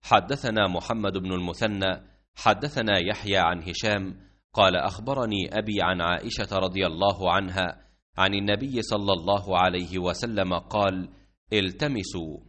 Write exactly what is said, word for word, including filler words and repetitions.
حدثنا محمد بن المثنى حدثنا يحيى عن هشام قال أخبرني أبي عن عائشة رضي الله عنها عن النبي صلى الله عليه وسلم قال: التمسوا